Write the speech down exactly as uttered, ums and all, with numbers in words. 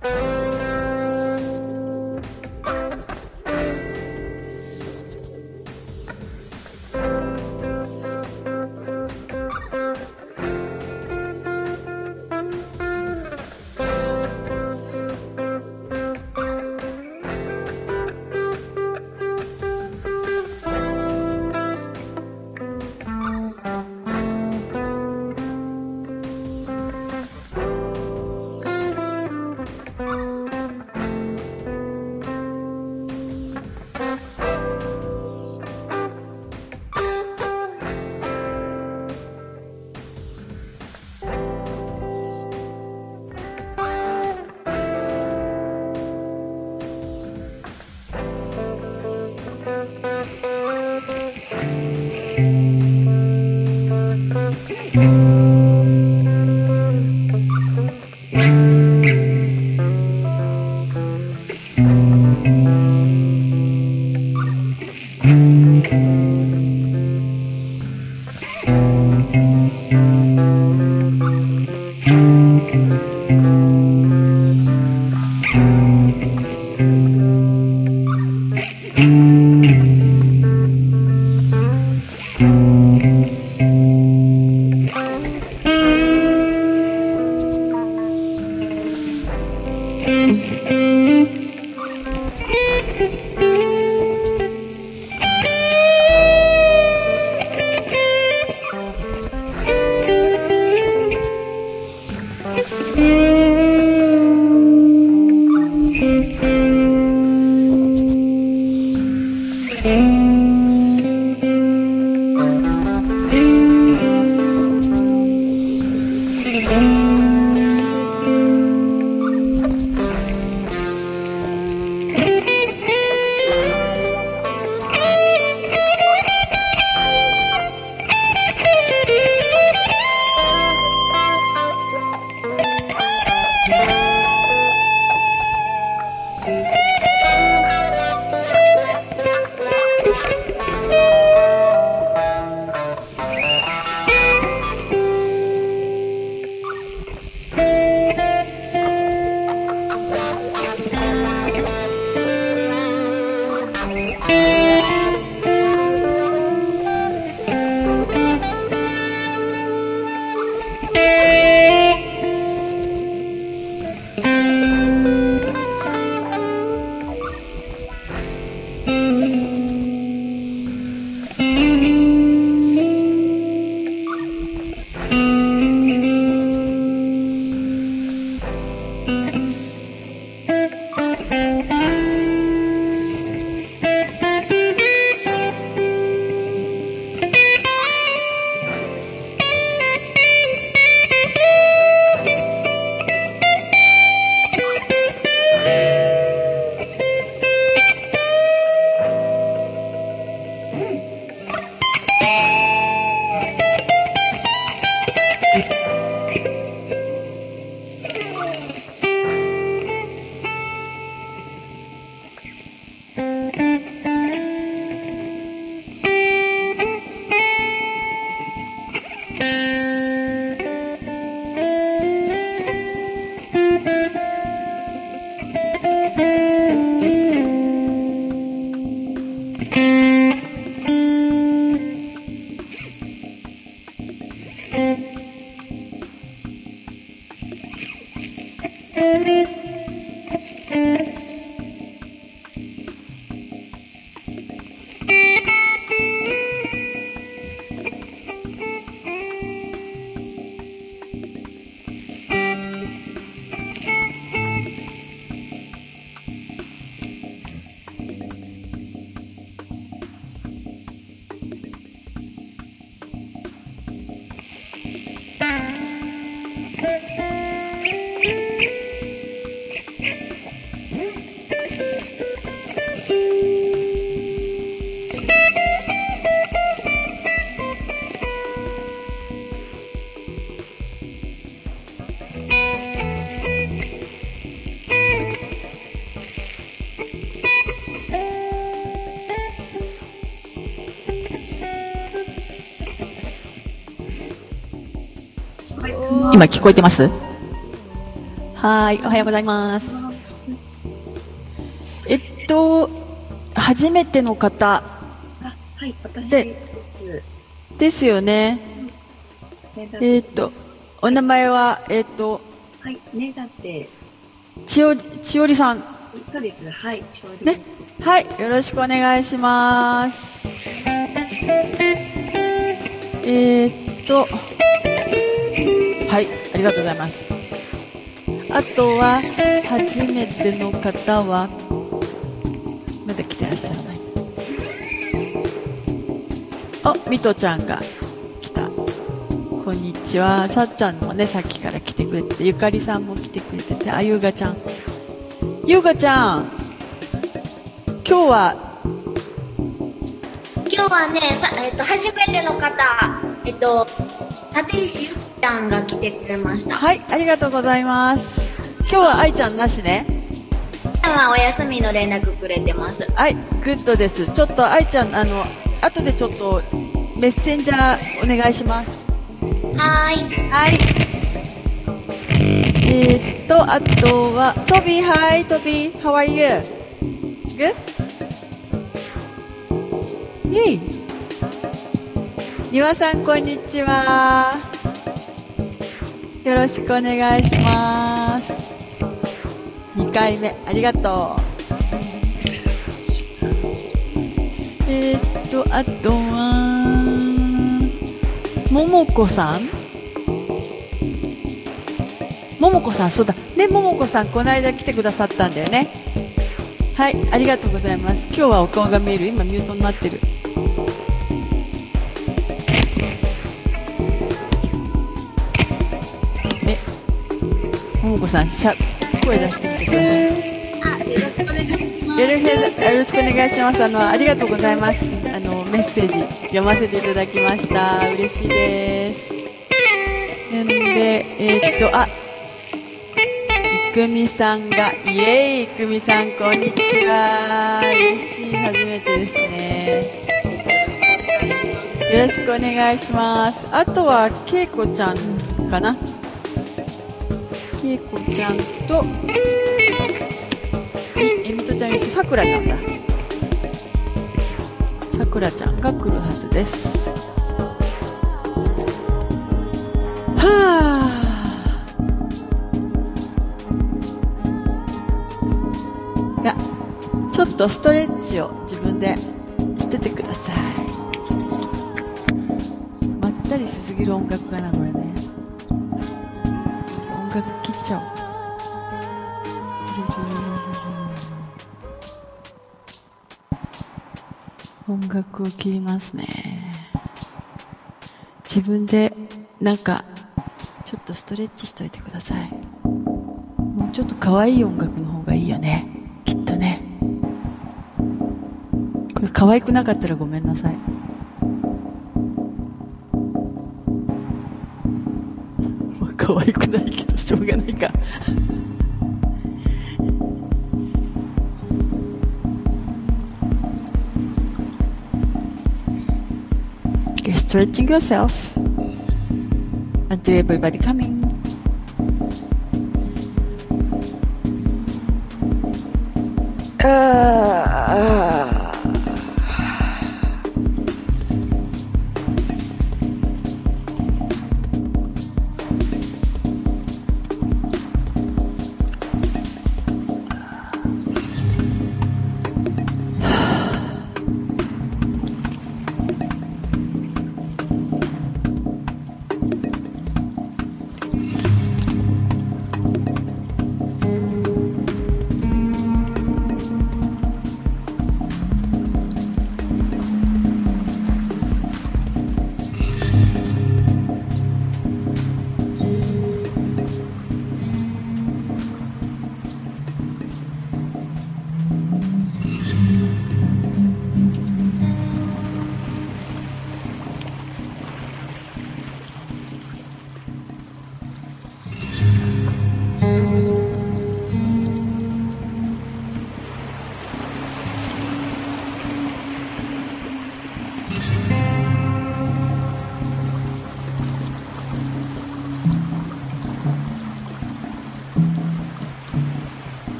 今聞こえてます？ はい、おはようございます。えっと、初めての方。 あ、はい、私です。 ですよね。えっと、お名前は、えっと、 はい、ねだって。 ちお、ちおりさん。 そうです。はい、ちおりです。ね。 はい、よろしくお願いします。えー、っと、はい、ありがとうございます。あとは、初めての方は、まだ来てらっしゃらない。あ、みとちゃんが来た。こんにちは。さっちゃんもね、さっきから来てくれて、ゆかりさんも来てくれてて、あ、ゆうがちゃん。ゆうがちゃん、今日は、 今日はね、さえっと、初めての方、えっと、立石ゆきちゃんが来てくれました。 はい、ありがとうございます。今日は愛ちゃんなしね。 愛ちゃんはお休みの連絡くれてます。 はい、グッドです。ちょっと愛ちゃん、あの、後でちょっとメッセンジャーお願いします。 はーい。 はい。えー、っと、あとは、トビー、はい、トビー、how are you? Good? イェイ。にわさん、こんにちは。よろしくお願いします。にかいめ、ありがとう。えー、っと、あとは、ももこさんももこさん、そうだ。ね、ももこさん、この間来てくださったんだよね。はい、ありがとうございます。今日はお顔が見える。今、ミュートになってる。え、ももこさん、しゃ、声出してみてください。 あ、よろしくお願いします。 よろしく、よろしくお願いします。あの、ありがとうございます。あの、メッセージ読ませていただきました。嬉しいです。んで、えー、っと、あ、いくみさんが、イエーイ、いくみさん、こんにちは。嬉しい、初めてですね。よろしくお願いします。あとは、けいこちゃんかな。けいこちゃんと、えみとちゃんよし、さくらちゃんだ。さくらちゃんが来るはずです。はぁ。いや、ちょっとストレッチを自分でしててください。まったりしすぎる音楽かな、これね。音楽切っちゃおう。音楽を切りますね。自分でなんかちょっとストレッチしといてください。もうちょっと可愛い音楽の方がいいよね、きっとね。これ可愛くなかったらごめんなさい。まあ可愛くないけどしょうがないか。Okay, stretching yourself until everybody coming. Uh, uh.